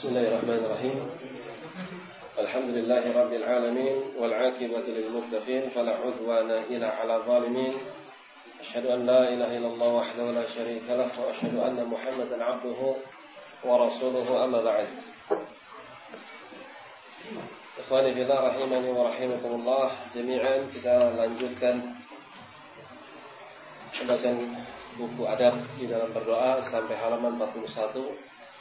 Bismillahirrahmanirrahim. Alhamdulillahi rabbil alamin wal 'aqibatu lil muttaqin fala 'udwana illa 'alal zalimin. Asyhadu an la ilaha illallah wahdahu la syarika lah wa asyhadu anna Muhammadan 'abduhu wa rasuluhu amma ba'd. Ikhwani fillah rahimani wa rahimakumullah jami'an, kita lanjutkan pembacaan buku adab di dalam berdoa sampai halaman 41.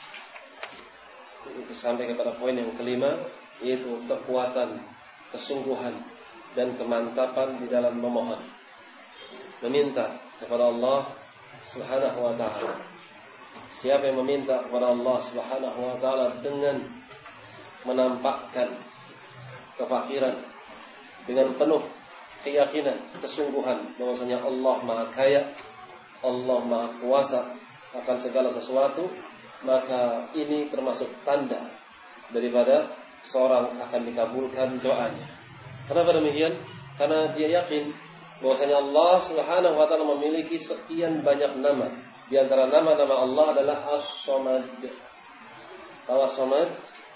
Itu sampai kepada poin yang kelima, yaitu kekuatan, kesungguhan dan kemantapan di dalam memohon, meminta kepada Allah Subhanahu wa taala. Siapa yang meminta kepada Allah Subhanahu wa taala dengan menampakkan kefakiran, dengan penuh keyakinan, kesungguhan bahwasanya Allah Maha Kaya, Allah Maha Kuasa akan segala sesuatu, maka ini termasuk tanda daripada seorang akan dikabulkan doanya. Kenapa demikian? Karena dia yakin bahwasanya Allah Subhanahu wa taala memiliki sekian banyak nama. Di antara nama-nama Allah adalah As-Samad. Tahu As-Samad?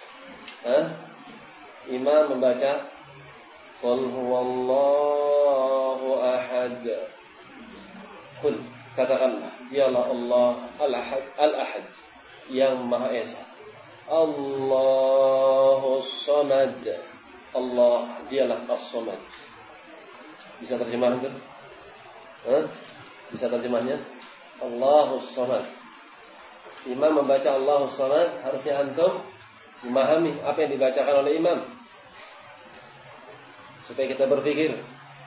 Imam membaca Qul huwallahu ahad. Qul, katakanlah, dialah Allah Al-Ahad, Al-Ahad, yang Maha Esa. Allahus Samad. Allah dialah As-Samad. Bisa terjemahan kan? Bisa terjemahnya? Allahus Samad. Imam membaca Allahus Samad, harusnya antum memahami apa yang dibacakan oleh imam, supaya kita berpikir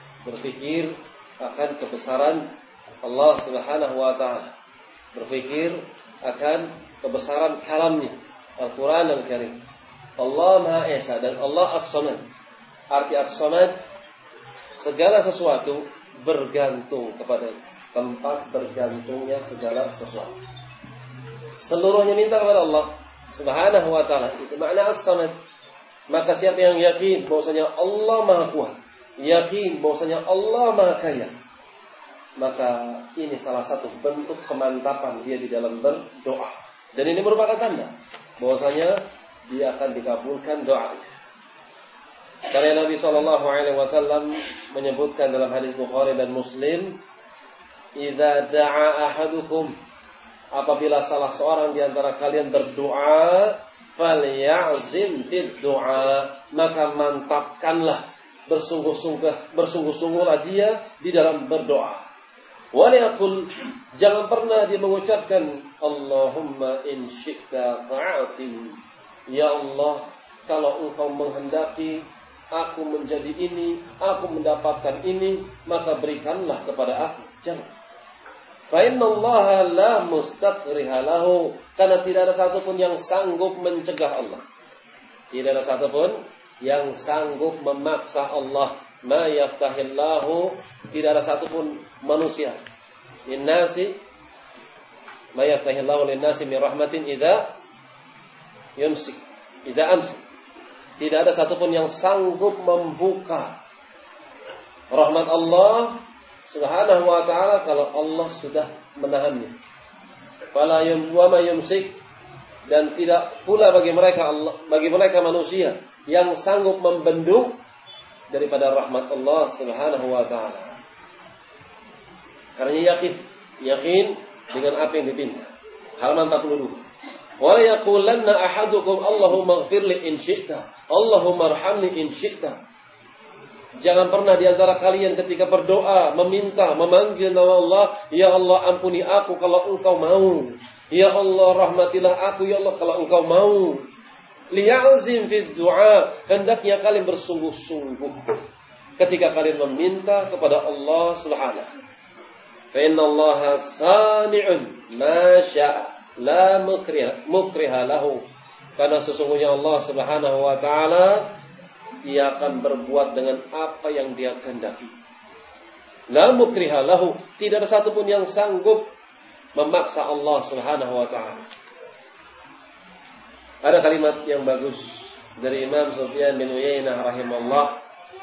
akan kebesaran Allah Subhanahu wa taala, berpikir akan kebesaran kalamnya, Al-Quran Al-Karim. Allah Maha Esa dan Allah As-Samad. Arti As-Samad, segala sesuatu bergantung kepada tempat bergantungnya segala sesuatu. Seluruhnya minta kepada Allah Subhanahu wa ta'ala. Itu makna As-Samad. Maka siapa yang yakin bahwasanya Allah Maha Kuat, yakin bahwasanya Allah Maha Kaya, maka ini salah satu bentuk kemantapan dia di dalam berdoa. Dan ini merupakan tanda bahwasanya dia akan dikabulkan doanya. Karena Nabi SAW menyebutkan dalam hadis Bukhari dan Muslim, "Idza da'a ahadukum", apabila salah seorang di antara kalian berdoa, "falyazim fid du'a", maka mantapkanlah, bersungguh-sungguhlah dia di dalam berdoa. Waliyakul, jangan pernah dia mengucapkan Allahumma in syi'ta fa'atin, ya Allah, kalau engkau menghendaki aku menjadi ini, aku mendapatkan ini, maka berikanlah kepada aku. Jangan. Fa innallaha la mustaqriha lahu, karena tidak ada satupun yang sanggup mencegah Allah. Tidak ada satupun yang sanggup memaksa Allah. Ma yaftahillahu, tidak ada satupun manusia linnasi, ma yaftahillahu linnasi min rahmatin idza yumsik, idza amsik. Tidak ada satupun yang sanggup membuka rahmat Allah Subhanahu wa ta'ala kalau Allah sudah menahannya. Fala yumwa yumsik, dan tidak pula bagi mereka manusia yang sanggup membendung daripada rahmat Allah Subhanahu wa ta'ala. Karena yakin dengan apa yang dipinta. Halaman 42. Wa yaqulanna ahadukum Allahumma ighfirli in syi'ta, Allahumma arhamni in syi'ta. Jangan pernah di antara kalian ketika berdoa meminta, memanggil nama Allah, ya Allah ampuni aku kalau engkau mau. Ya Allah rahmatilah aku ya Allah kalau engkau mau. Liya'zim fid du'a, hendaknya kalian bersungguh-sungguh ketika kalian meminta kepada Allah Subhanahu. Fa innallaha sani'un ma syaa la mukriha lahu, karena sesungguhnya Allah Subhanahu wa taala dia akan berbuat dengan apa yang dia kehendaki. La mukriha lahu, tidak ada satupun yang sanggup memaksa Allah Subhanahu wa taala. Ada kalimat yang bagus dari Imam Sufyan bin Uyainah rahimahullah,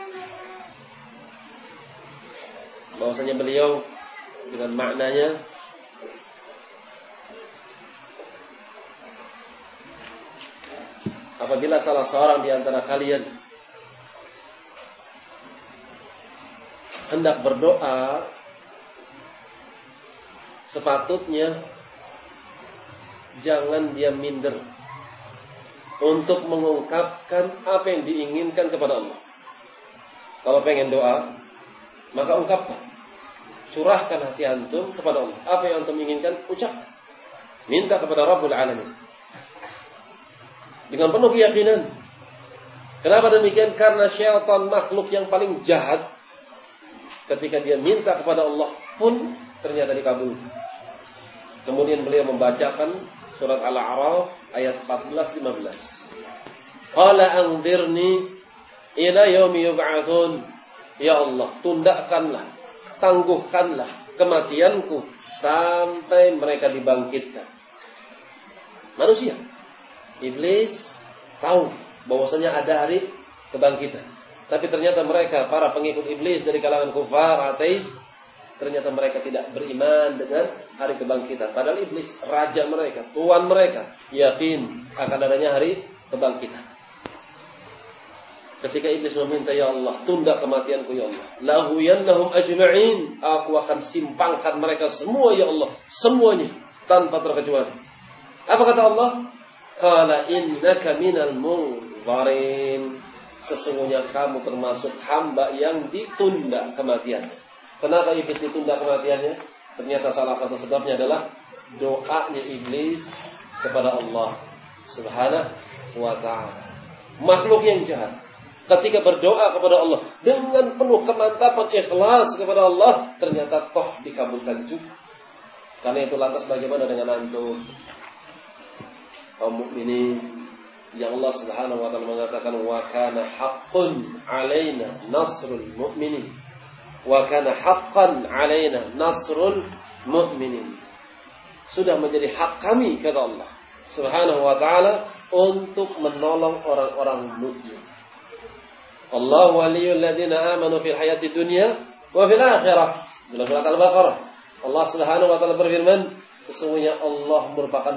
bahwasanya beliau dengan maknanya apabila salah seorang di antara kalian hendak berdoa, sepatutnya jangan dia minder untuk mengungkapkan apa yang diinginkan kepada Allah. Kalau pengen doa, maka ungkapkan. Curahkan hati antum kepada Allah. Apa yang antum inginkan, ucapkan. Minta kepada Rabbul Alamin. Dengan penuh keyakinan. Kenapa demikian? Karena syaitan makhluk yang paling jahat. Ketika dia minta kepada Allah pun ternyata dikabulkan. Kemudian beliau membacakan surat Al-A'raf ayat 14-15. Qala anzirni ila yaumi yub'atsun. Ya Allah, tundakkanlah, tangguhkanlah kematianku sampai mereka dibangkitkan. Manusia, iblis tahu bahwasanya ada hari kebangkitan. Tapi ternyata mereka, para pengikut iblis dari kalangan kufar, ateis, ternyata mereka tidak beriman dengan hari kebangkitan. Padahal iblis, raja mereka, tuan mereka, yakin akan adanya hari kebangkitan. Ketika iblis meminta, ya Allah, tunda kematianku ya Allah. Lahuyannahum ajma'in. Aku akan simpangkan mereka semua ya Allah. Semuanya, tanpa terkecuali. Apa kata Allah? Qala innaka minal munzarin. Sesungguhnya kamu termasuk hamba yang ditunda kematiannya. Kenapa iblis ditunda kematiannya? Ternyata salah satu sebabnya adalah doanya iblis kepada Allah Subhanahu wa ta'ala. Makhluk yang jahat ketika berdoa kepada Allah dengan penuh kemantapan ikhlas kepada Allah, ternyata toh dikabulkan juga. Karena itu lantas bagaimana dengan antum kaum mukminin yang Allah Subhanahu wa ta'ala mengatakan wa kana haqqun 'alaina nasrul mu'minin. Wa kana haqqan 'alaina nasrul mu'minin. Sudah menjadi hak kami kata Allah Subhanahu wa ta'ala untuk menolong orang-orang mukmin. Allah waliyul ladzina amanu fil hayati dunya wa fil akhirah. Dalam surat Al-Baqarah, Allah Subhanahu wa ta'ala berfirman, sesungguhnya Allah merupakan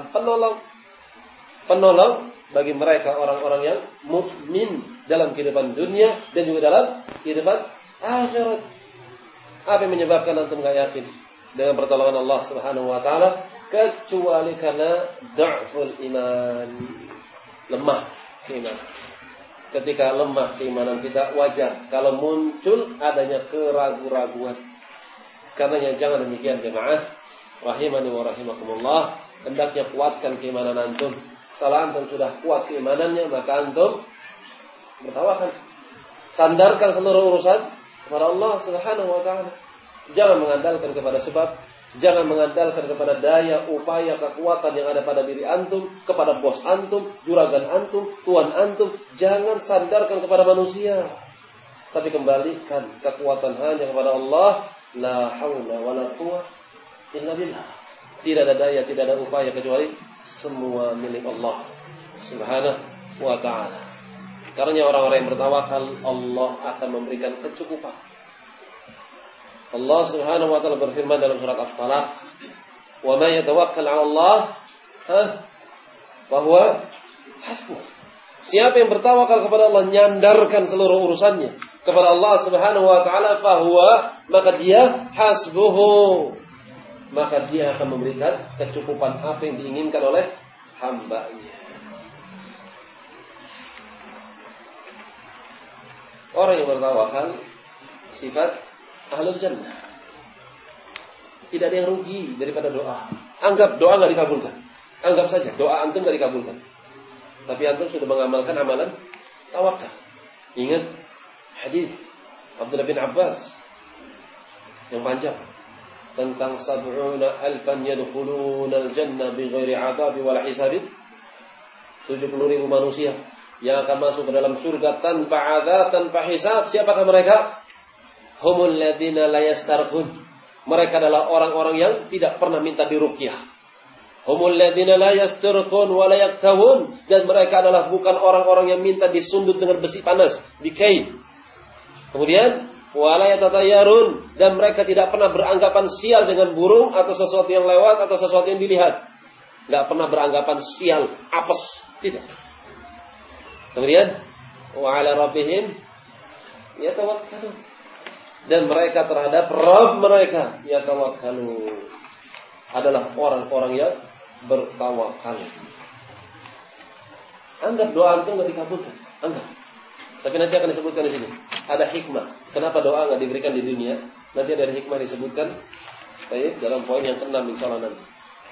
penolong bagi mereka orang-orang yang mukmin dalam kehidupan dunia dan juga dalam kehidupan akhirat. Apa yang menyebabkan antum enggak yakin dengan pertolongan Allah Subhanahu wa ta'ala? Kecuali karena dha'ful iman, lemah keimanan. Ketika lemah keimanan kita, wajar kalau muncul adanya keraguan-raguan. Karenanya jangan demikian jemaah rahimani wa rahimakumullah. Hendaknya kuatkan keimanan antum. Kalau antum sudah kuat keimanannya, maka antum bertawakal. Sandarkan seluruh urusan kepada Allah Subhanahu wa ta'ala. Jangan mengandalkan kepada sebab, jangan mengandalkan kepada daya, upaya, kekuatan yang ada pada diri antum, kepada bos antum, juragan antum, tuan antum. Jangan sandarkan kepada manusia. Tapi kembalikan kekuatan hanya kepada Allah. La haula wa la quwwata illa billah. Tidak ada daya, tidak ada upaya kecuali semua milik Allah Subhanahu wa ta'ala. Karena orang-orang yang bertawakal, Allah akan memberikan kecukupan. Allah Subhanahu wa ta'ala berfirman dalam surat At-Talaq, "Wa may yatawakkal 'ala Allah, fa huwa hasbuh." Siapa yang bertawakal kepada Allah, nyandarkan seluruh urusannya kepada Allah Subhanahu wa ta'ala, fa huwa, maka dia hasbuhu. Maka dia akan memberikan kecukupan apa yang diinginkan oleh hamba-Nya. Orang yang bertawakal sifat ahlul jannah. Tidak ada yang rugi daripada doa. Anggap doa enggak dikabulkan. Anggap saja doa antum enggak dikabulkan. Tapi antum sudah mengamalkan amalan tawakal. Ingat hadis Abdullah bin Abbas yang panjang tentang 70,000 yadkhuluna al-jannah bighairi 'adab wala hisab. 70,000 manusia yang akan masuk ke dalam surga tanpa azab, tanpa hisab. Siapakah mereka? Humul ladzina la yastarqun. Mereka adalah orang-orang yang tidak pernah minta diruqyah. Humul ladzina la yastarqun wa la yaktawun. Dan mereka adalah bukan orang-orang yang minta disundut dengan besi panas, dikain. Kemudian wala yatatayyarun, dan mereka tidak pernah beranggapan sial dengan burung atau sesuatu yang lewat atau sesuatu yang dilihat. Enggak pernah beranggapan sial, apes, tidak. Kemudian wa 'ala rabbihim yatawakkalun. Dan mereka terhadap Rabb mereka yatawakkalun. Adalah orang-orang yang bertawakal. Anggap doa itu enggak dikabulkan. Anggap. Tapi nanti akan disebutkan di sini. Ada hikmah. Kenapa doa enggak diberikan di dunia? Nanti ada hikmah disebutkan. Baik, dalam poin yang ke-6 insyaallah nanti.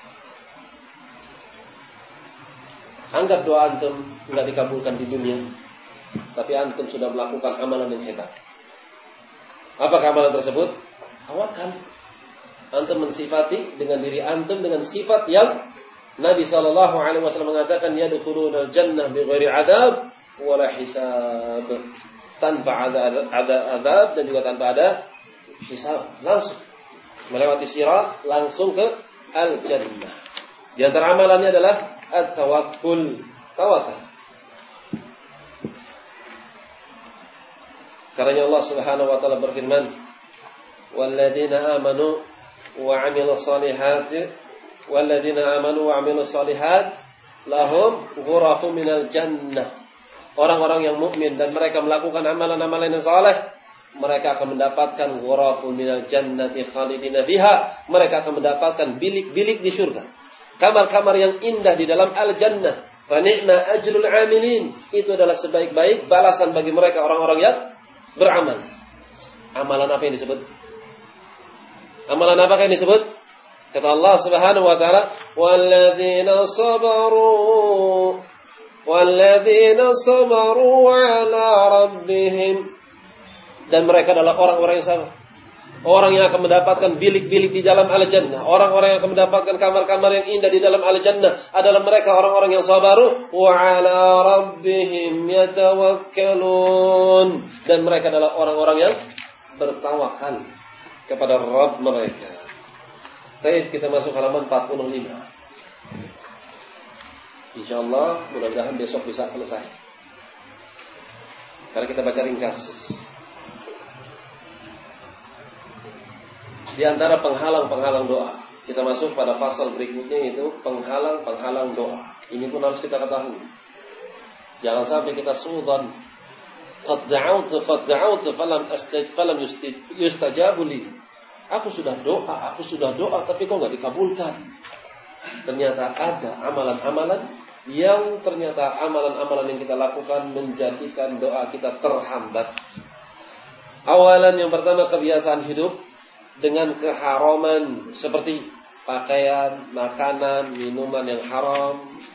Anggap doa antum enggak dikabulkan di dunia, tapi antum sudah melakukan amalan yang hebat. Apa amalan tersebut? Tawakal. Antum mensifati dengan diri antum dengan sifat yang Nabi sallallahu alaihi wasallam mengatakan yadkhulunal jannah bighairi adab wala hisab. Tanpa ada adab dan juga tanpa ada hisab, langsung melewati sirat langsung ke al-jannah. Di antara amalannya adalah at-tawakkul, tawakal. Karena Allah Subhanahu wa taala berfirman, "Walladzina amanu wa 'amilus solihati walladzina amanu wa 'amilus solihat lahum ghurafun minal jannah." Orang-orang yang mukmin dan mereka melakukan amalan-amalan yang saleh, mereka akan mendapatkan ghurafun minal jannati khalidina fiha. Mereka akan mendapatkan bilik-bilik di surga. Kamar-kamar yang indah di dalam al-jannah. Fa ni'ma ajrul 'amilin. Itu adalah sebaik-baik balasan bagi mereka orang-orang yang beramal. Amalan apa yang disebut? Amalan apa yang disebut? Kata Allah Subhanahu wa taala, "Walladzina sabaru 'ala rabbihim." Dan mereka adalah orang-orang yang sabar. Orang yang akan mendapatkan bilik-bilik di dalam al-jannah. Orang-orang yang akan mendapatkan kamar-kamar yang indah di dalam al-jannah adalah mereka orang-orang yang sabaru wa 'ala rabbihim yatawakkalun. Dan mereka adalah orang-orang yang bertawakal kepada Rabb mereka. Baik, kita masuk halaman 45. Insyaallah mudah-mudahan besok bisa selesai. Karena kita baca ringkas. Di antara penghalang-penghalang doa. Kita masuk pada fasal berikutnya, yaitu penghalang-penghalang doa. Ini pun harus kita ketahui. Jangan sampai kita suudzon. Qad da'awtu falam yustajabu li. Aku sudah doa tapi kok enggak dikabulkan. Ternyata ada amalan-amalan yang ternyata amalan-amalan yang kita lakukan menjadikan doa kita terhambat. Awalan yang pertama, kebiasaan hidup dengan keharaman seperti pakaian, makanan, minuman yang haram,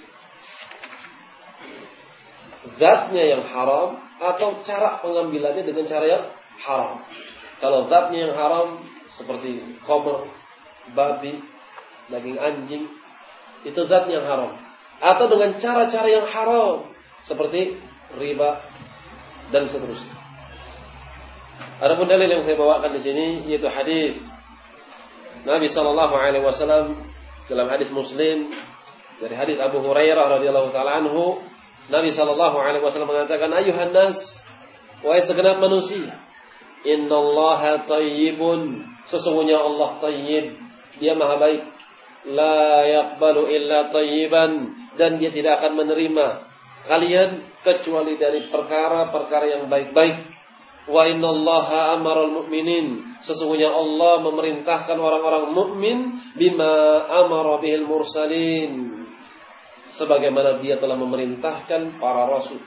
zatnya yang haram, atau cara pengambilannya dengan cara yang haram. Kalau zatnya yang haram seperti khamr, babi, daging anjing, itu zat yang haram. Atau dengan cara-cara yang haram seperti riba dan seterusnya. Adapun dalil yang saya bawakan di sini yaitu hadis Nabi sallallahu alaihi wasallam dalam hadis Muslim dari hadis Abu Hurairah radhiyallahu taala anhu, Nabi sallallahu alaihi wasallam mengatakan, "Ayuhan nas, wahai segenap manusia, innallaha thayyibun, sesungguhnya Allah thayyib, Dia Maha baik, la yaqbalu illa thayyiban, dan Dia tidak akan menerima kalian kecuali dari perkara-perkara yang baik-baik. Wa innallaha amaral mu'minin, sesungguhnya Allah memerintahkan orang-orang mukmin bima amara bihil mursalin, sebagaimana Dia telah memerintahkan para rasul."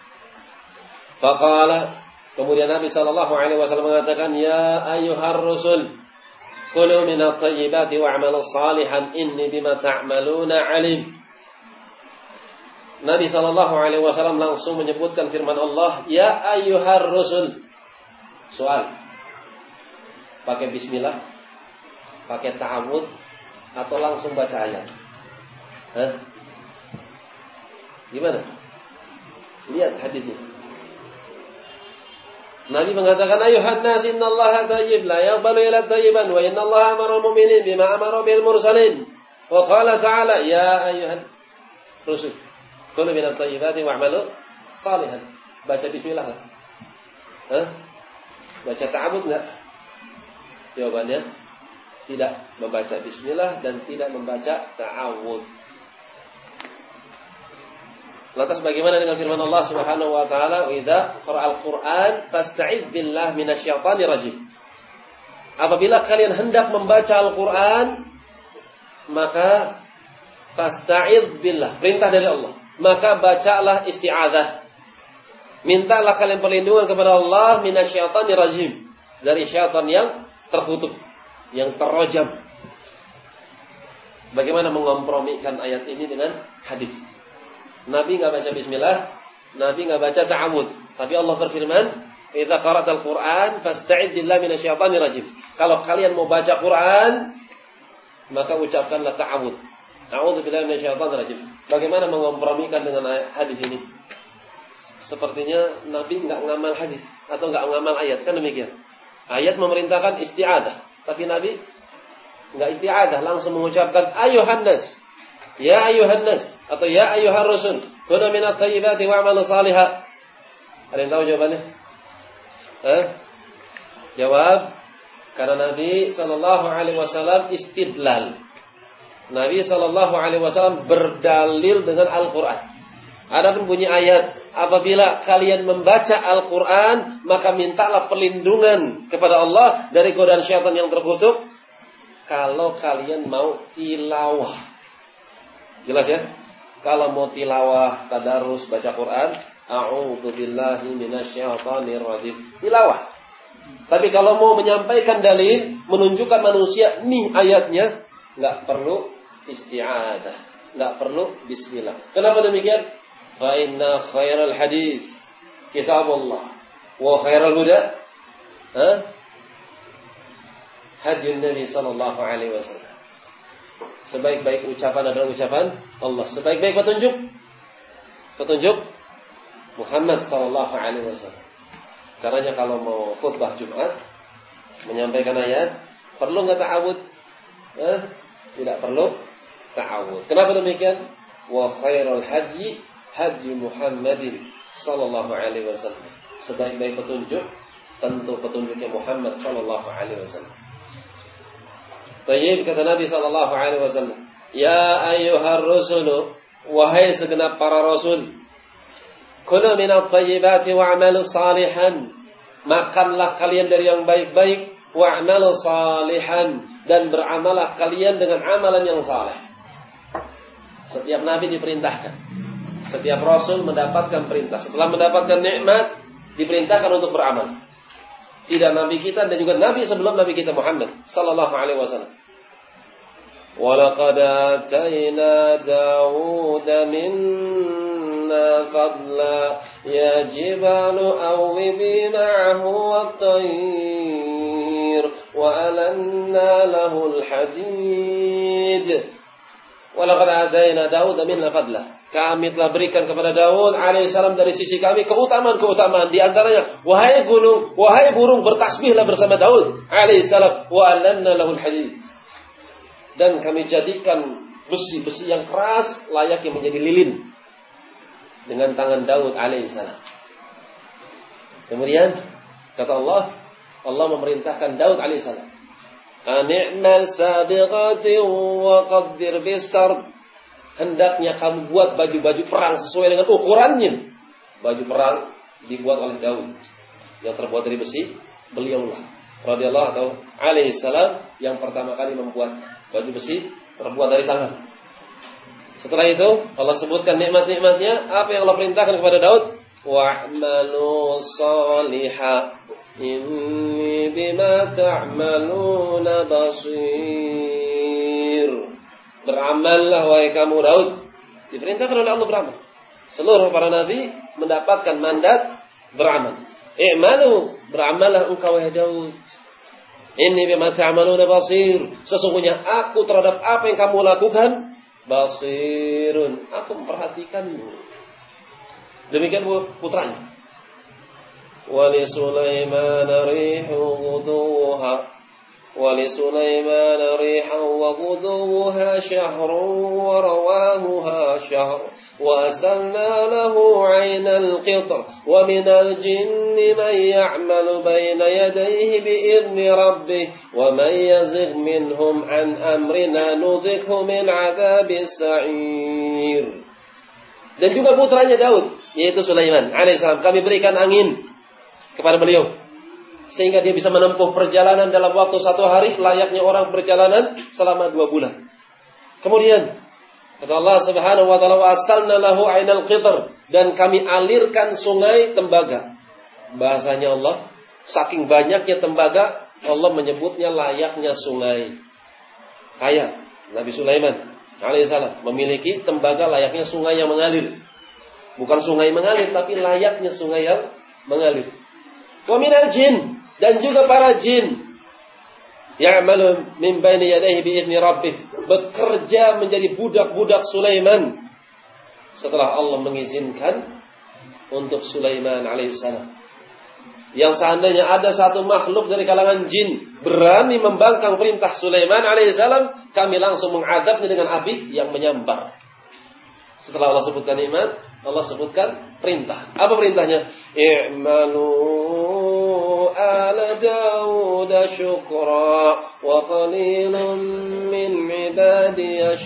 Faqala, kemudian Nabi sallallahu alaihi wasallam mengatakan, "Ya ayyuhar rusul, kulu minat thayyibati wa'malu salihan inni bima ta'maluna alim." Nabi sallallahu alaihi wasallam langsung menyebutkan firman Allah, "Ya ayyuhar rusul." Soal, pakai bismillah, pakai ta'awud, atau langsung baca ayat? Gimana? Lihat hadisnya. Nabi mengatakan, "Ayuhan nas, innallaha thayyib, la yaqbalu illa thayyiban, wa innallaha amara al-mu'minin bima amara bil mursalin." Wa qala ta'ala, "Ya ayyuhan rusul, kulu minat thayyibati wa'malu salihan." Baca bismillah. Baca ta'awud enggak? Jawabannya tidak membaca bismillah dan tidak membaca ta'awud. Lantas bagaimana dengan firman Allah Subhanahu wa taala, "Idza qara'al Qur'an fasta'id billah minasyaitonir rajim." Apabila kalian hendak membaca Al-Qur'an, maka fasta'id billah, perintah dari Allah. Maka bacalah isti'adzah. Mintalah kalian perlindungan kepada Allah minasyaitonir rajim, dari syaitan yang terkutuk, yang terrojam. Bagaimana mengkompromikan ayat ini dengan hadis? Nabi enggak baca bismillah, Nabi enggak baca ta'awudz, tapi Allah berfirman, "Idza qara'tal Qur'an fasta'id billahi minasyaitonir rajim." Kalau kalian mau baca Quran, maka ucapkanlah ta'awudz. A'udzu billahi minasyaitonir rajim. Bagaimana mengkompromikan dengan hadis ini? Sepertinya Nabi enggak ngamal hadis atau enggak ngamal ayat, kan demikian. Ayat memerintahkan isti'adzah, tapi Nabi enggak isti'adzah, langsung mengucapkan ayuhan nas. Ya ayuhan nas atau ya ayuhar rusul, kunu minat thayyibati wa'malu salihah. Ada yang tahu jawabannya? Jawab, karena Nabi sallallahu alaihi wasallam istidlal. Nabi sallallahu alaihi wasallam berdalil dengan Al-Qur'an. Adapun bunyi ayat, apabila kalian membaca Al-Qur'an, maka mintalah perlindungan kepada Allah dari godaan syaitan yang terkutuk kalau kalian mau tilawah. Jelas ya? Kalau mau tilawah, tadarus, baca Quran, a'udzu billahi minasyaitonir rajim. Tilawah. Tapi kalau mau menyampaikan dalil, menunjukkan manusia, nih ayatnya, enggak perlu isti'adzah, enggak perlu bismillah. Kenapa demikian? Fa inna khairal hadits kitabullah wa khairal huda hadis Nabi sallallahu alaihi wasallam. Sebaik-baik ucapan adalah ucapan Allah. Sebaik-baik petunjuk Muhammad sallallahu alaihi wasallam. Karena kalau mau khutbah Jumat, menyampaikan ayat, perlu enggak ta'awudz? Tidak perlu ta'awudz. Kenapa demikian? Wa khairul haji Muhammadin sallallahu alaihi wasallam. Sebaik-baik petunjuk tentu petunjuknya Muhammad sallallahu alaihi wasallam. Tayyib, kata Nabi sallallahu alaihi wasallam, ya ayyuhar rusulu, wahai segenap para rasul, kulu minat tayyibati wa'malu salihan, makanlah kalian dari yang baik-baik, wa'malu salihan, dan beramalah kalian dengan amalan yang saleh. Setiap nabi diperintahkan, setiap rasul mendapatkan perintah, setelah mendapatkan nikmat diperintahkan untuk beramal. Tidak nabi kita dan juga nabi sebelum nabi kita Muhammad sallallahu alaihi wasallam. Walaqad atayna Dawud minna fadla ya jibalu awwibi ma'ahu wat-tayr wa alanna lahu al-hadid. Walaqad atayna Dawud minna fadla. Kami telah berikan kepada Daud alaihissalam dari sisi kami keutamaan-keutamaan. Di antaranya, wahai gunung, wahai burung, bertasbihlah bersama Daud alaihissalam. Wa alanna lahul hadid. Dan kami jadikan besi-besi yang keras layaknya menjadi lilin dengan tangan Daud alaihissalam. Kemudian kata Allah memerintahkan Daud alaihissalam, "Ani'mal sabiqatin wa qaddir bis-sard." Hendaknya kamu buat baju-baju perang sesuai dengan ukurannya. Baju perang dibuat oleh Daud yang terbuat dari besi. Beliaulah radhiyallahu atau alaihi salam yang pertama kali membuat baju besi terbuat dari tangan. Setelah itu Allah sebutkan nikmat-nikmatnya. Apa yang Allah perintahkan kepada Daud? Wa'malu salihah inni bima ta'maluna basir. Beramallah wahai kamu Daud. Diperintahkan oleh Allah beramal. Seluruh para nabi mendapatkan mandat beramal. I'malu, beramallah engkau wahai Daud. Inni bima ta'maluna basir. Sesungguhnya aku terhadap apa yang kamu lakukan basirun. Aku memperhatikanmu. Demikian putranya. Wa li Sulaiman rihu ghuduha ولسليمان ريحا وغدوها شهر ورواهها شهر وأسلنا له عين القطر ومن الجن من يعمل بين يديه بإذن ربه ومن يزغ منهم عن أمرنا نذقه من عذاب السعير. Dan juga putranya Daud, yaitu Sulaiman alaihissalam. Kami berikan angin kepada beliau, sehingga dia bisa menempuh perjalanan dalam waktu 1 hari, layaknya orang perjalanan selama 2 bulan. Kemudian, kata Allah subhanahu wa ta'ala, wa asalna lahu ainal qitr, dan kami alirkan sungai tembaga. Bahasanya Allah, saking banyaknya tembaga, Allah menyebutnya layaknya sungai. Kayak Nabi Sulaiman alaihissalam memiliki tembaga layaknya sungai yang mengalir. Bukan sungai mengalir, tapi layaknya sungai yang mengalir. Wa minal jin, dan juga para jin, ya'malu min baini yadayhi bi'izni rabbih, bekerja menjadi budak-budak Sulaiman setelah Allah mengizinkan untuk Sulaiman alaihissalam. Yang seandainya ada satu makhluk dari kalangan jin berani membangkang perintah Sulaiman alaihissalam, kami langsung mengadabnya dengan api yang menyambar. Setelah Allah sebutkan nikmat, Allah sebutkan perintah. Apa perintahnya? I'malu ala Dawud syukra wa qalilun min ibadiyasy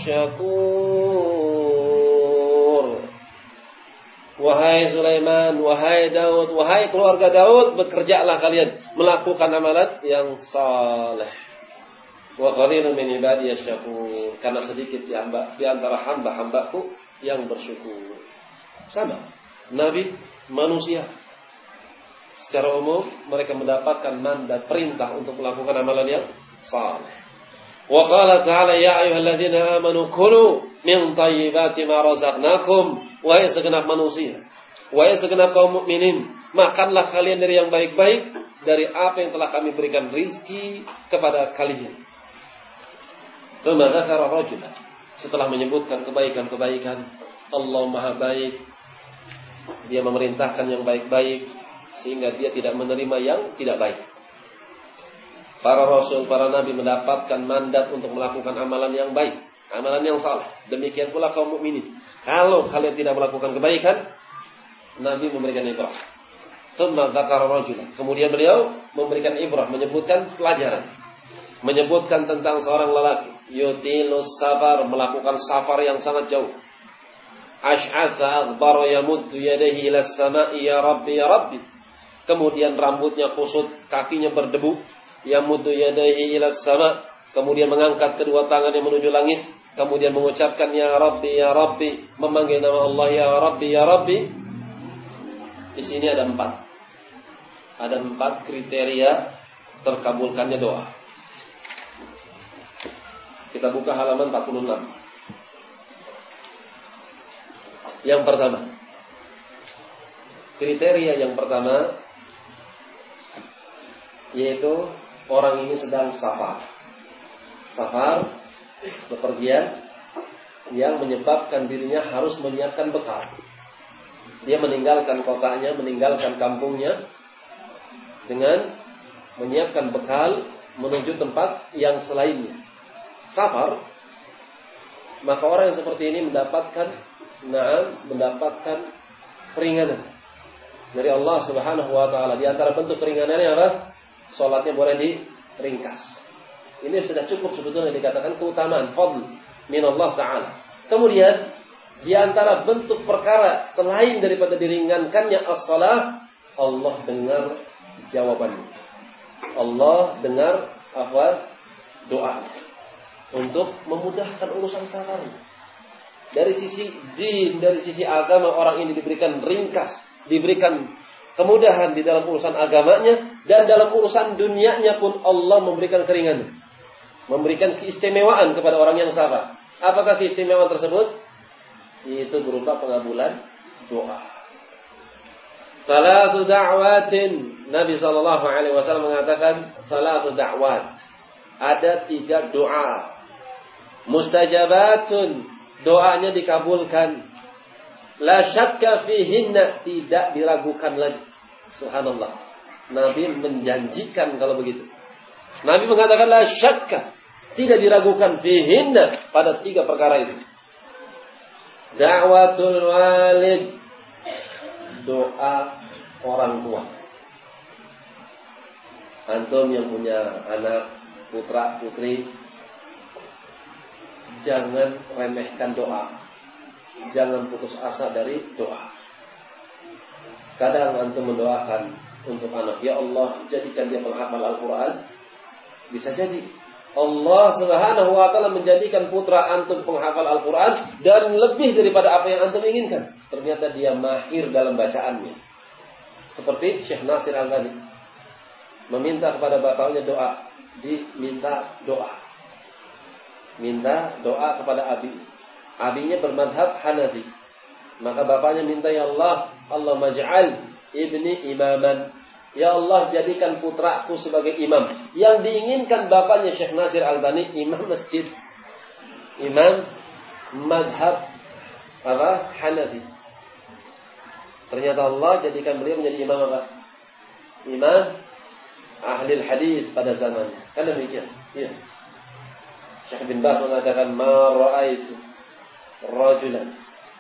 syakur. Wahai Sulaiman, wahai Daud, wahai keluarga Daud, bekerjalah kalian melakukan amalan yang saleh. Wa qalilun min ibadiyasy syakur, karena sedikit di antara hamba-hambaku yang bersyukur. Sama, nabi, manusia, secara umum mereka mendapatkan mandat perintah untuk melakukan amalan yang saleh. Wa qala ta'ala ya ayyuhalladzina amanu kulu min thayyibati ma razaqnakum. Wahai segenap manusia, wahai segenap kaum mukminin, makanlah kalian dari yang baik-baik, dari apa yang telah kami berikan rizki kepada kalian. Dzakara rajulan, setelah menyebutkan kebaikan-kebaikan, Allah Maha baik, Dia memerintahkan yang baik-baik, sehingga Dia tidak menerima yang tidak baik. Para rasul, para nabi mendapatkan mandat untuk melakukan amalan yang baik, amalan yang saleh. Demikian pula kaum mukminin. Kalau kalian tidak melakukan kebaikan, Nabi memberikan ibrah. Tsumma dzakara rajulan. Kemudian beliau memberikan ibrah, menyebutkan pelajaran. Menyebutkan tentang seorang lelaki, yutilus safar, melakukan safar yang sangat jauh. Ash'atha aghbara yamuddu yadayhi ila as-sama'i ya rabbi ya rabbi. Kemudian rambutnya kusut, kakinya berdebu. Yamuddu yadayhi ila as-sama', kemudian mengangkat kedua tangannya menuju langit, kemudian mengucapkan ya rabbi, memanggil nama Allah ya rabbi. Di sini ada 4 kriteria terkabulkannya doa. Kita buka halaman 46. Yang pertama, kriteria yang pertama yaitu orang ini sedang safar, bepergian yang menyebabkan dirinya harus menyiapkan bekal. Dia meninggalkan kotanya, meninggalkan kampungnya dengan menyiapkan bekal menuju tempat yang selainnya. Safar, maka orang yang seperti ini mendapatkan keringanan dari Allah Subhanahu wa taala. Di antara bentuk keringanannya adalah salatnya boleh diringkas. Ini sudah cukup sebetulnya dikatakan keutamaan fadl min Allah taala. Kemudian di antara bentuk perkara selain daripada diringankannya as-salah, Allah dengar jawabannya. Allah dengar doa untuk memudahkan urusan safarnya. Dari sisi din, dari sisi agama, orang ini diberikan ringkas, diberikan kemudahan di dalam urusan agamanya, dan dalam urusan dunianya pun Allah memberikan keringanan, memberikan keistimewaan kepada orang yang sabar. Apakah keistimewaan tersebut? Itu berupa pengabulan doa. Salatu da'watin, Nabi SAW mengatakan salatu da'wat, ada 3 doa mustajabatun, doanya dikabulkan, la syakka fihinna, tidak diragukan lagi. Subhanallah, Nabi menjanjikan kalau begitu. Nabi mengatakan la syakka, tidak diragukan, fihinna, pada 3 perkara itu. Da'watul walid, doa orang tua. Antum yang punya anak, putra, putri, jangan remehkan doa. jangan putus asa dari doa. Kadang antum mendoakan untuk anak, ya Allah jadikan dia penghafal Al-Quran. Bisa jadi Allah Subhanahu wa taala menjadikan putra antum penghafal Al-Quran dan lebih daripada apa yang antum inginkan. Ternyata dia mahir dalam bacaannya. Seperti Syekh Nasir Albani meminta kepada bapaknya doa, diminta doa. Minta doa kepada abi. Abinya bermadhab Hanafi. Maka bapaknya minta, ya Allah, Allah maj'al ibni imaman. Ya Allah, jadikan putraku sebagai imam. Yang diinginkan bapaknya Syekh Nasir Albani, imam masjid. Imam madhab Hanafi. Ternyata Allah jadikan beliau menjadi imam apa? Imam ahli hadis pada zamannya. Kan demikian. Ya. Syekh bin Baz mengatakan, ma ra'aitu rajulan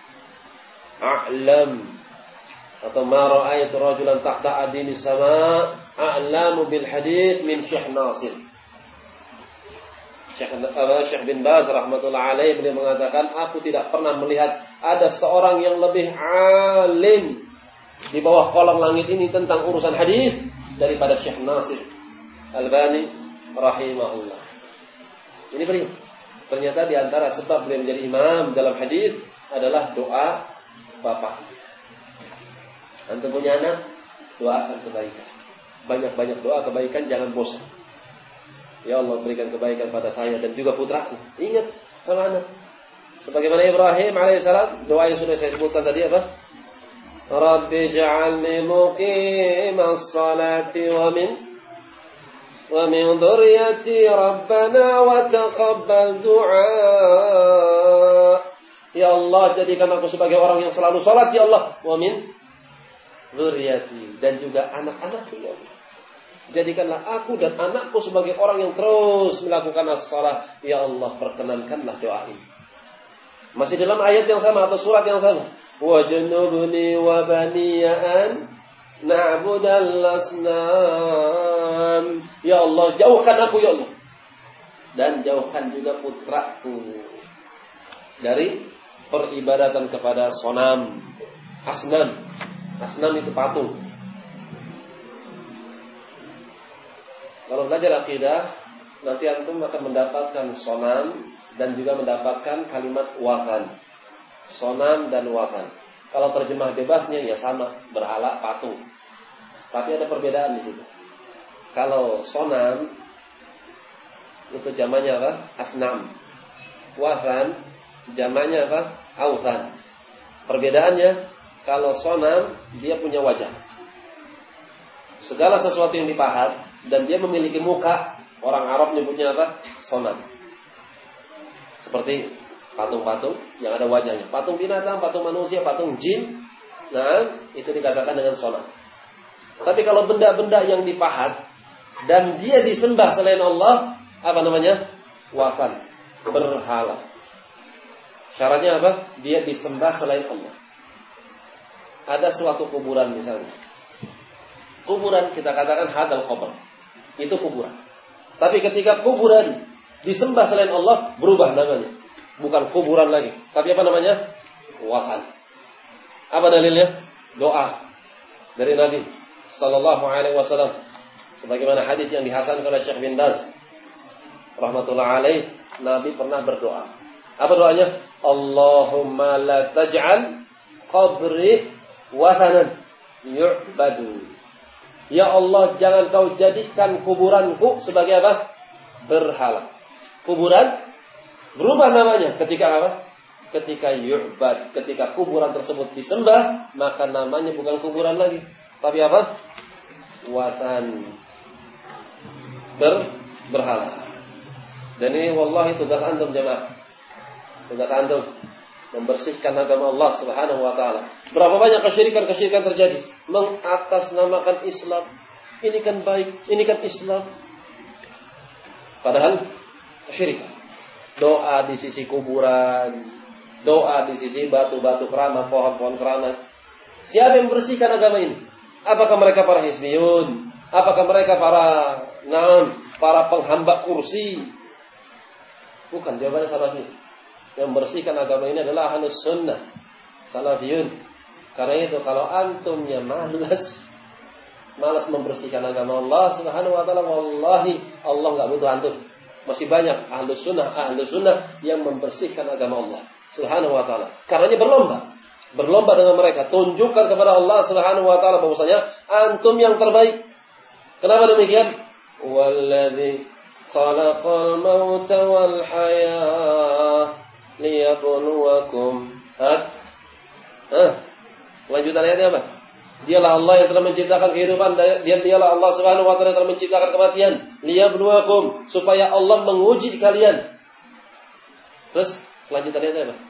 a'lam, atau ma ra'aitu rajulan tahta adini sama a'lamu bil hadith min Syekh Nasir. Syekh bin Baz rahmatullah alaih beliau mengatakan, aku tidak pernah melihat ada seorang yang lebih alim di bawah kolong langit ini tentang urusan hadis daripada Syekh Nasir Albani rahimahullah. Ini beliau. Ternyata di antara sebab beliau menjadi imam dalam hadis adalah doa bapak. Antum punya anak, doakan kebaikan. Banyak-banyak doa kebaikan, jangan bosan. Ya Allah, berikan kebaikan pada saya dan juga putraku. Ingat sama anak. Sebagaimana Ibrahim alaihissalam, doa yang sudah saya sebutkan tadi apa? Rabbi ja'alni muqimas salati wa min dhurriyyati rabbana wa taqabbal du'a. Ya Allah, jadikan aku sebagai orang yang selalu salat, ya Allah. Wa min dzurriyyati, dan juga anak-anakku, ya Allah. Jadikanlah aku dan anakku sebagai orang yang terus melakukan as-salat. Ya Allah, perkenankanlah doa ini. Masih dalam ayat yang sama atau surat yang sama. Wa janubni wa baniya an na'budal asnam. Ya Allah, jauhkan aku, ya Allah. Dan jauhkan juga putraku dari peribadatan kepada sonam. Asnam. Asnam itu patung. Kalau belajar akidah, nanti antum akan mendapatkan sonam dan juga mendapatkan kalimat wathan. Sonam dan wathan. Kalau terjemah bebasnya ya sama, berhala, patung. Tapi ada perbedaan di situ. Kalau sonam itu jamannya apa? Asnam. Wathan jamannya apa? Authan. Perbedaannya, kalau sonam dia punya wajah. Segala sesuatu yang dipahat dan dia memiliki muka, orang Arab nyebutnya apa? Sonam. Seperti patung-patung yang ada wajahnya. Patung binatang, patung manusia, patung jin. Nah, itu dikatakan dengan sonam. Tapi kalau benda-benda yang dipahat dan dia disembah selain Allah, apa namanya? Wathan. Berhala. Syaratnya apa? Dia disembah selain Allah. Ada suatu kuburan misalnya. Kuburan kita katakan hadal qabr. Itu kuburan. Tapi ketika kuburan disembah selain Allah, berubah namanya. Bukan kuburan lagi. Tapi apa namanya? Wathan. Apa dalilnya? Doa dari Nabi sallallahu alaihi wasallam. Sebagaimana hadis yang dihasankan oleh Syekh bin Baz rahmatullah alaih, Nabi pernah berdoa. Apa doanya? Allahumma la taj'al qabri wathanan yu'badu. Ya Allah, jangan kau jadikan kuburanku sebagai apa? Berhala. Kuburan berubah namanya ketika apa? Ketika yu'bad, ketika kuburan tersebut disembah, maka namanya bukan kuburan lagi, tapi apa? Wathan. Berhala. Dan ini wallahi tugas antum jemaah. Tugas antum membersihkan agama Allah Subhanahu wa taala. Berapa banyak kesyirikan-kesyirikan terjadi? Mengatasnamakan Islam. Ini kan baik, ini kan Islam. Padahal kesyirikan. Doa di sisi kuburan, doa di sisi batu-batu keramat, pohon-pohon keramat. Siapa yang membersihkan agama ini? Apakah mereka para hizbiyun? Apakah mereka para penghamba kursi? Bukan, jawabannya salafiyun. Yang membersihkan agama ini adalah ahlus sunnah. salafiyun. Karena itu kalau antumnya malas membersihkan agama Allah Subhanahu wa taala, wallahi Allah enggak butuh antum. Masih banyak ahlu sunnah yang membersihkan agama Allah Subhanahu wa taala. Karenanya berlomba dengan mereka, tunjukkan kepada Allah Subhanahu wa taala bahwasanya antum yang terbaik. Kenapa demikian? Walladzi khalaqal mauta wal hayah liyabluwakum. Lanjutan ayatnya apa? Dialah Allah yang telah menciptakan kehidupan, dialah Allah Subhanahu wa taala yang telah menciptakan kematian, liyabluwakum, supaya Allah menguji kalian. Terus lanjutan ayatnya apa?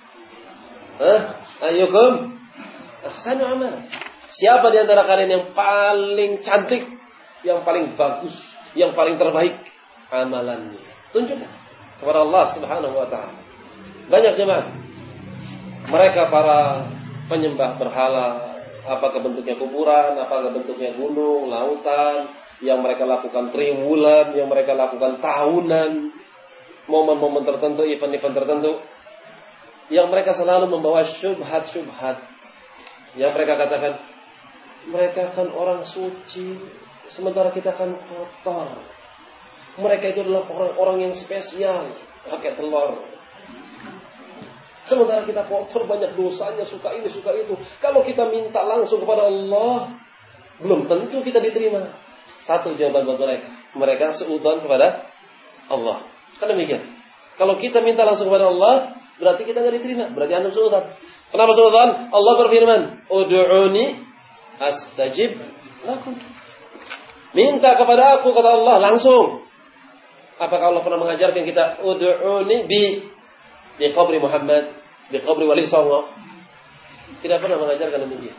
Ayyukum ahsanu amala. Siapa di antara kalian yang paling cantik, yang paling bagus, yang paling terbaik amalannya? Tunjukkan kepada Allah Subhanahu wa taala. Banyak jemaah, mereka para penyembah berhala, apakah bentuknya kuburan, apakah bentuknya gunung, lautan, yang mereka lakukan triwulan, yang mereka lakukan tahunan, momen-momen tertentu, event-event tertentu, yang mereka selalu membawa syubhat-syubhat. Yang mereka katakan, mereka kan orang suci, sementara kita kan kotor. Mereka itu adalah orang-orang yang spesial, pakai telur. Sementara kita kotor, banyak dosanya, suka ini, suka itu. Kalau kita minta langsung kepada Allah, belum tentu kita diterima. Satu jawaban buat mereka. Mereka seudon kepada Allah. Kan demikian. Kalau kita minta langsung kepada Allah, berarti kita nggak diterima. Berarti antum seudon. Kenapa seudon? Allah berfirman, Ud'uni astajib lakum. Minta kepada aku, kata Allah, langsung. Apakah Allah pernah mengajarkan kita, Ud'uni di qabri Muhammad, di qabri wali songo? Tidak pernah mengajarkan demikian.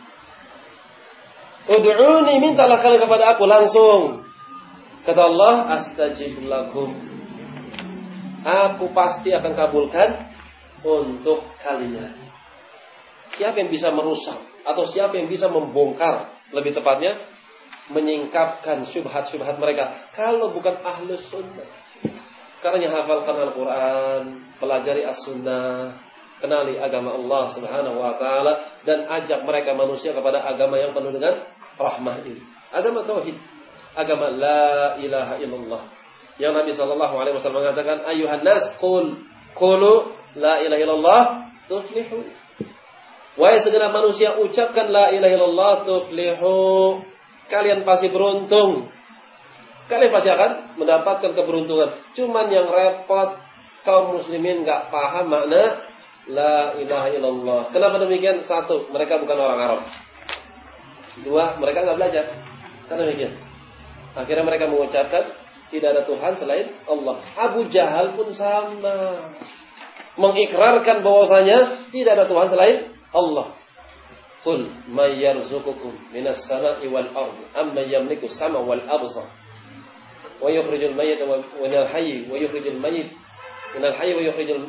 Ud'uni, mintalah kalian kepada aku langsung. Kata Allah, astajib lakum. Aku pasti akan kabulkan untuk kalian. Siapa yang bisa merusak atau siapa yang bisa membongkar, lebih tepatnya menyingkapkan syubhat-syubhat mereka, kalau bukan ahlus sunnah? Karena hafalkan Al-Quran, pelajari As-Sunnah, kenali agama Allah Subhanahu wa taala, dan ajak mereka manusia kepada agama yang penuh dengan rahmah ini. Agama tauhid, agama la ilaha illallah. Yang Nabi sallallahu alaihi wasallam mengatakan, "Ayyuhan nas, qulu la ilaha illallah tuflihu." Wahai segenap manusia, ucapkan la ilaha illallah tuflihu. Kalian pasti beruntung. Kalian pasti akan mendapatkan keberuntungan. Cuman yang repot, kaum muslimin gak paham makna la ilaha illallah. Kenapa demikian? Satu, mereka bukan orang Arab. Dua, mereka gak belajar. Karena demikian. Akhirnya mereka mengucapkan tidak ada Tuhan selain Allah. Abu Jahal pun sama, mengikrarkan bahwasanya tidak ada Tuhan selain Allah. Qul may yarzuqukum minas sama'i wal ardi amma yamliku as-sama wal absar wa yukhrijul mayyita minal hayyi wa yukhrijul mayyit minal hayyi wa yukhrijul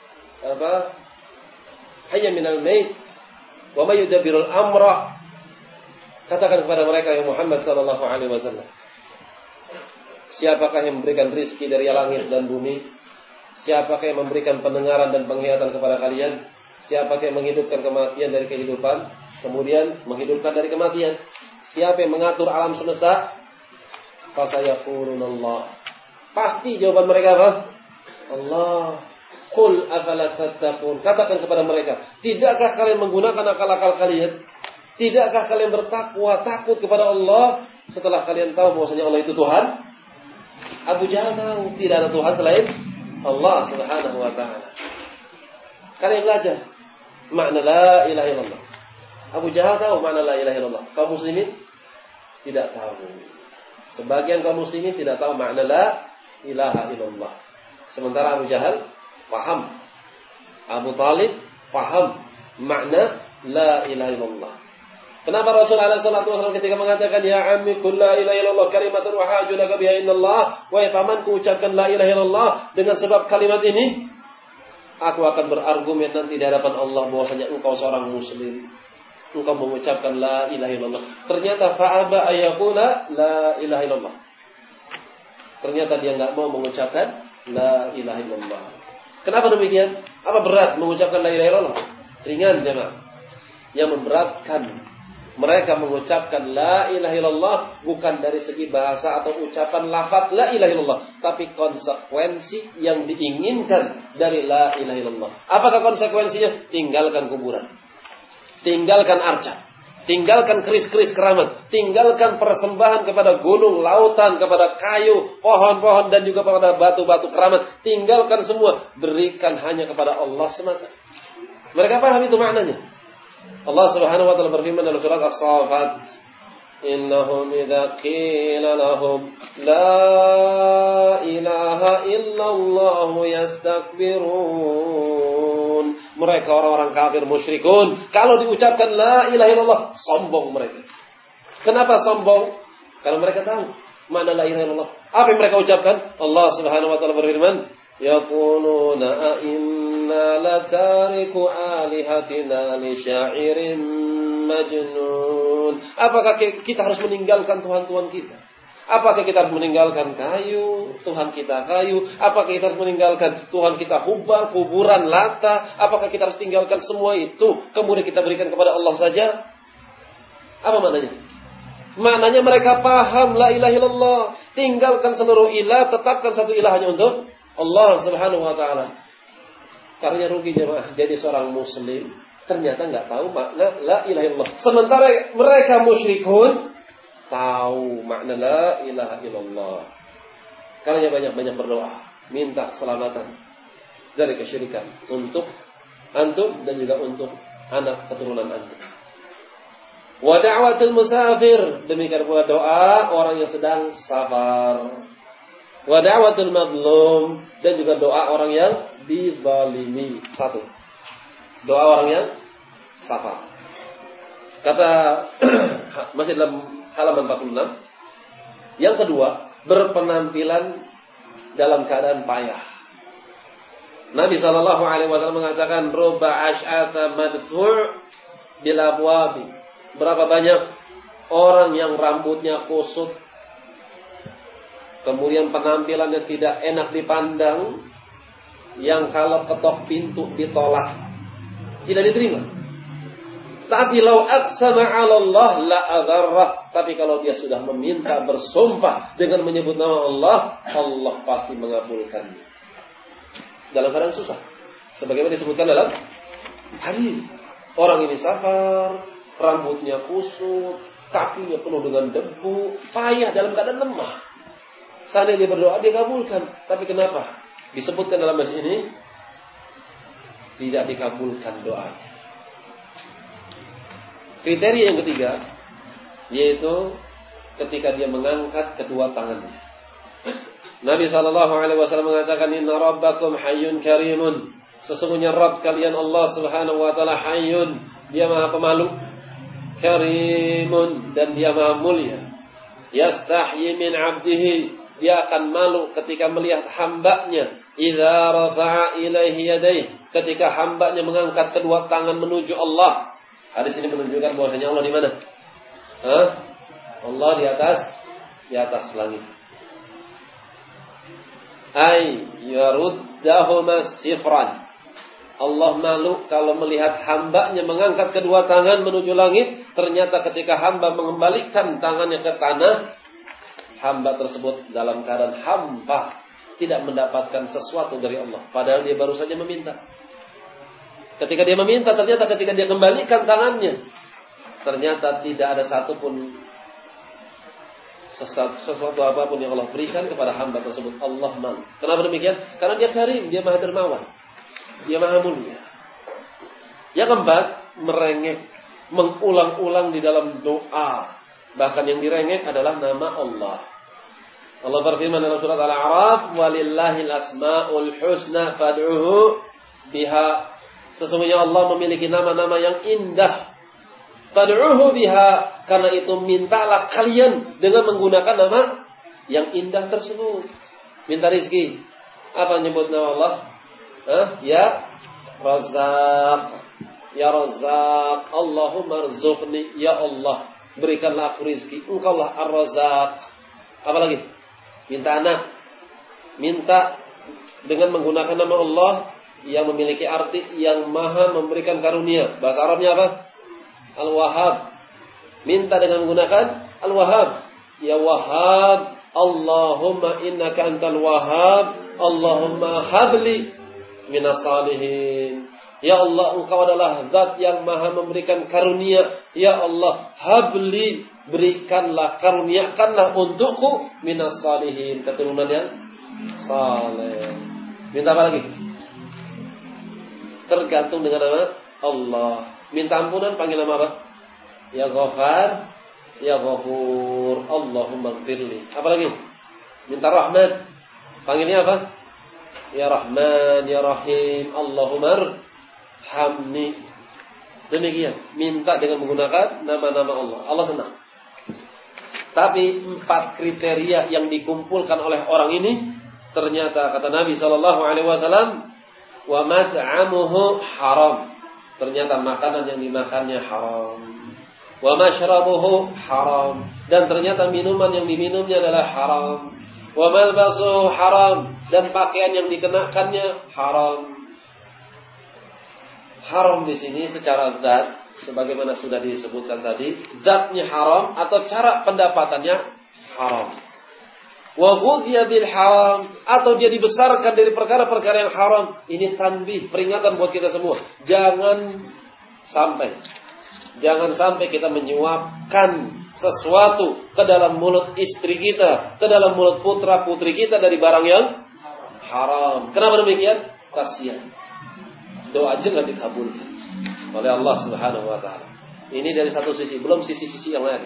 hayya minal mayyit wa may yudabbirul amra. Katakan kepada mereka, ya Muhammad sallallahu alaihi wasallam, siapakah yang memberikan rizki dari langit dan bumi? Siapakah yang memberikan pendengaran dan penglihatan kepada kalian? Siapakah yang menghidupkan kematian dari kehidupan, kemudian menghidupkan dari kematian? Siapa yang mengatur alam semesta? Fasayaqulunallah. Pasti jawaban mereka apa? Allah. Qul afala tattaqun. Katakan kepada mereka, tidakkah kalian menggunakan akal-akal kalian? Tidakkah kalian bertakwa, takut kepada Allah setelah kalian tahu bahwasanya Allah itu Tuhan? Abu Jahal tahu tidak ada Tuhan selain Allah Subhanahu wa taala. Kalian belajar makna la ilaha illallah. Abu Jahal tahu makna la ilaha illallah. Kaum muslimin tidak tahu. Sebagian kaum muslimin tidak tahu makna la ilaha illallah. Sementara Abu Jahal paham. Abu Talib paham makna la ilaha illallah. Kenapa Rasulullah SAW ketika mengatakan, ya ammi qul la ilaha illallah kalimatun wa hajulaka biha indallah, wahai pamanku, ucapkan la ilaha illallah, dengan sebab kalimat ini aku akan berargumen nanti di hadapan Allah bahwasanya engkau seorang muslim, engkau mengucapkan la ilaha illallah. Ternyata fa'aba ayaqula la ilaha illallah. Ternyata dia enggak mau mengucapkan la ilaha illallah. Kenapa demikian? Apa berat mengucapkan la ilaha illallah? Ringan, jemaah. yang memberatkan mereka mengucapkan la ilaha illallah bukan dari segi bahasa atau ucapan lafaz la ilaha illallah, tapi konsekuensi yang diinginkan dari la ilaha illallah. Apakah konsekuensinya? Tinggalkan kuburan, tinggalkan arca, tinggalkan keris-keris keramat, tinggalkan persembahan kepada gunung, lautan, kepada kayu, pohon-pohon dan juga kepada batu-batu keramat. Tinggalkan semua, berikan hanya kepada Allah semata. Mereka paham itu maknanya. Allah Subhanahu wa taala berfirman dalam surat As-Saffat, "Innahum idza qila lahum la ilaha illallah yastakbirun." Mereka orang-orang kafir musyrikun, kalau diucapkan la ilaha illallah, sombong mereka. Kenapa sombong? Karena mereka tahu makna la ilaha illallah. Apa yang mereka ucapkan? Allah Subhanahu wa taala berfirman, "Yaquluna inna latariku alihatina li sya'irin majnun." Apakah kita harus meninggalkan Tuhan-Tuhan kita? Apakah kita harus meninggalkan kayu, Tuhan kita kayu? Apakah kita harus meninggalkan Tuhan kita Hubal, kuburan, Lata? Apakah kita harus tinggalkan semua itu kemudian kita berikan kepada Allah saja? Apa maknanya? Maknanya mereka paham la ilaha illallah. Tinggalkan seluruh ilah, tetapkan satu ilah hanya untuk Allah Subhanahu wa taala. Karena rugi jemaah, jadi seorang muslim ternyata enggak tahu makna la ilaha illallah. Sementara mereka musyrikun tahu makna la ilaha illallah. Karena banyak-banyak berdoa, minta keselamatan dari kesyirikan untuk antum dan juga untuk anak keturunan antum. Wa da'watul musafir, demikian pula doa orang yang sedang safar. Wa da'watul madlum, dan juga doa orang yang dizalimi. Satu, doa orang yang safar. Kata masih dalam halaman 46. Yang kedua, berpenampilan dalam keadaan payah. Nabi sallallahu alaihi wasallam mengatakan, "Ruba ash'ata madfu' bil abwabi." Berapa banyak orang yang rambutnya kusut, kemudian penampilannya tidak enak dipandang, yang kalau ketok pintu ditolak, tidak diterima. Tapi lau aqsama 'ala Allah la adarrah. Tapi kalau dia sudah meminta, bersumpah dengan menyebut nama Allah, Allah pasti mengabulkannya. Dalam keadaan susah, sebagaimana disebutkan dalam hadis. Orang ini safar, rambutnya kusut, kakinya penuh dengan debu, payah dalam keadaan lemah. Seandainya dia berdoa, dia kabulkan. Tapi kenapa disebutkan dalam hadis ini tidak dikabulkan doanya? Kriteria yang ketiga, yaitu ketika dia mengangkat kedua tangannya. Nabi SAW mengatakan, "Inna rabbakum hayyun karimun." Sesungguhnya Rabb kalian Allah Subhanahu wa taala hayyun, dia maha pemalu, karimun, dan dia maha mulia. Yastahyi min 'abdihi, dia akan malu ketika melihat hambanya. Idza rafa'a ilaihi yadayhi, ketika hambanya mengangkat kedua tangan menuju Allah. Hadis ini menunjukkan bahwasanya Allah di mana? Allah di atas langit. Ay yaruddahuma sifran. Allah malu kalau melihat hambanya mengangkat kedua tangan menuju langit. Ternyata ketika hamba mengembalikan tangannya ke tanah, hamba tersebut dalam keadaan hampa, tidak mendapatkan sesuatu dari Allah. Padahal dia baru saja meminta. Ketika dia meminta, ternyata ketika dia kembalikan tangannya, ternyata tidak ada satupun sesuatu apapun yang Allah berikan kepada hamba tersebut. Allah malu. Kenapa demikian? Karena dia karim, dia maha dermawan, dia maha mulia. Yang keempat, merengek, mengulang-ulang di dalam doa. Bahkan yang direngek adalah nama Allah. Allah berfirman dalam surat Al-A'raf, "Walillahil asma'ul husna fad'uhu biha." Sesungguhnya Allah memiliki nama-nama yang indah. Fad'uhu biha, karena itu mintalah kalian dengan menggunakan nama yang indah tersebut. Minta rizki. Apa nyebut nama Allah? Ya Razzaq. Ya Razzaq. Allahumma rzuqni. Ya Allah, berikanlah aku rizki. Engkaulah Ar-Razzaq. Apa lagi? Minta anak. Minta dengan menggunakan nama Allah yang memiliki arti yang maha memberikan karunia. Bahasa Arabnya apa? Al-Wahhab. Minta dengan menggunakan Al-Wahhab. Ya Wahhab, Allahumma innaka antal Wahhab, Allahumma habli minas salihin. Ya Allah, Engkau adalah Zat yang Maha memberikan karunia. Ya Allah, habli, berikanlah, karuniakanlah untukku minas salihin, keturunan yang saleh. Minta apa lagi? Tergantung dengan nama Allah. Minta ampunan panggil nama apa? Ya Ghafar, Ya Ghafur, Allahumma gfirli. Apa lagi? Minta rahmat. Panggilnya apa? Ya Rahman, Ya Rahim, Allahumma hamni. Demikian. Minta dengan menggunakan nama-nama Allah. Allah senang. Tapi 4 kriteria yang dikumpulkan oleh orang ini, ternyata kata Nabi SAW, wa mat'amuhu haram. Ternyata makanan yang dimakannya haram. Wa mashrabuhu haram. Dan ternyata minuman yang diminumnya adalah haram. Wa malbasuhu haram. Dan pakaian yang dikenakannya haram. Haram di sini secara zat, sebagaimana sudah disebutkan tadi, zatnya haram atau cara pendapatannya haram. Wa ghudhiya bil haram, atau dia dibesarkan dari perkara-perkara yang haram. Ini tanbih, peringatan buat kita semua. Jangan sampai kita menyuapkan sesuatu ke dalam mulut istri kita, ke dalam mulut putra-putri kita dari barang yang haram. Kenapa demikian? Kasihan. Doa aja nggak dikabulkan oleh Allah Subhanahu wa taala. Ini dari satu sisi, belum sisi-sisi yang lain.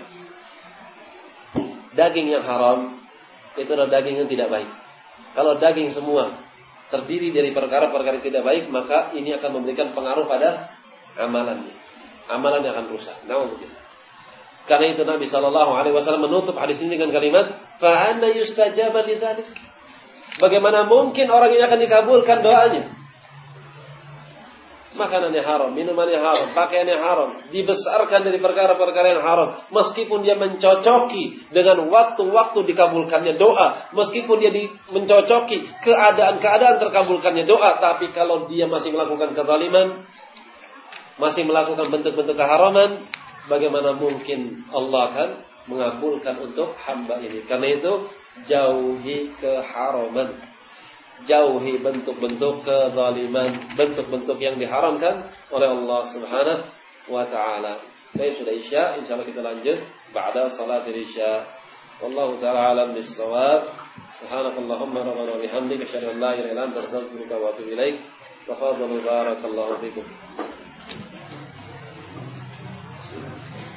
Daging yang haram itu adalah daging yang tidak baik. Kalau daging semua terdiri dari perkara-perkara yang tidak baik, maka ini akan memberikan pengaruh pada amalannya. Amalannya akan rusak. Nauzubillah. Karena itu Nabi SAW menutup hadis ini dengan kalimat, fa anna yustajaba lidzalik. Bagaimana mungkin orang ini akan dikabulkan doanya? Makanannya haram, minumannya haram, pakaiannya haram, dibesarkan dari perkara-perkara yang haram. Meskipun dia mencocoki dengan waktu-waktu dikabulkannya doa, meskipun dia mencocoki keadaan-keadaan terkabulkannya doa, tapi kalau dia masih melakukan kezaliman, masih melakukan bentuk-bentuk keharaman, bagaimana mungkin Allah akan mengabulkan untuk hamba ini? Karena itu jauhi keharaman. Jauhi bentuk-bentuk kezaliman, bentuk-bentuk yang diharamkan oleh Allah Subhanahu wa taala. Baik, sudah Isya, insyaallah kita lanjut ba'da salat Isya. Wallahu taala alam bis-shawab. Subhanakallahumma rabbana wa bihamdika asyhadu an la ilaha illa anta astaghfiruka wa atubu ilaik. Wa fadlu barakallahu fikum.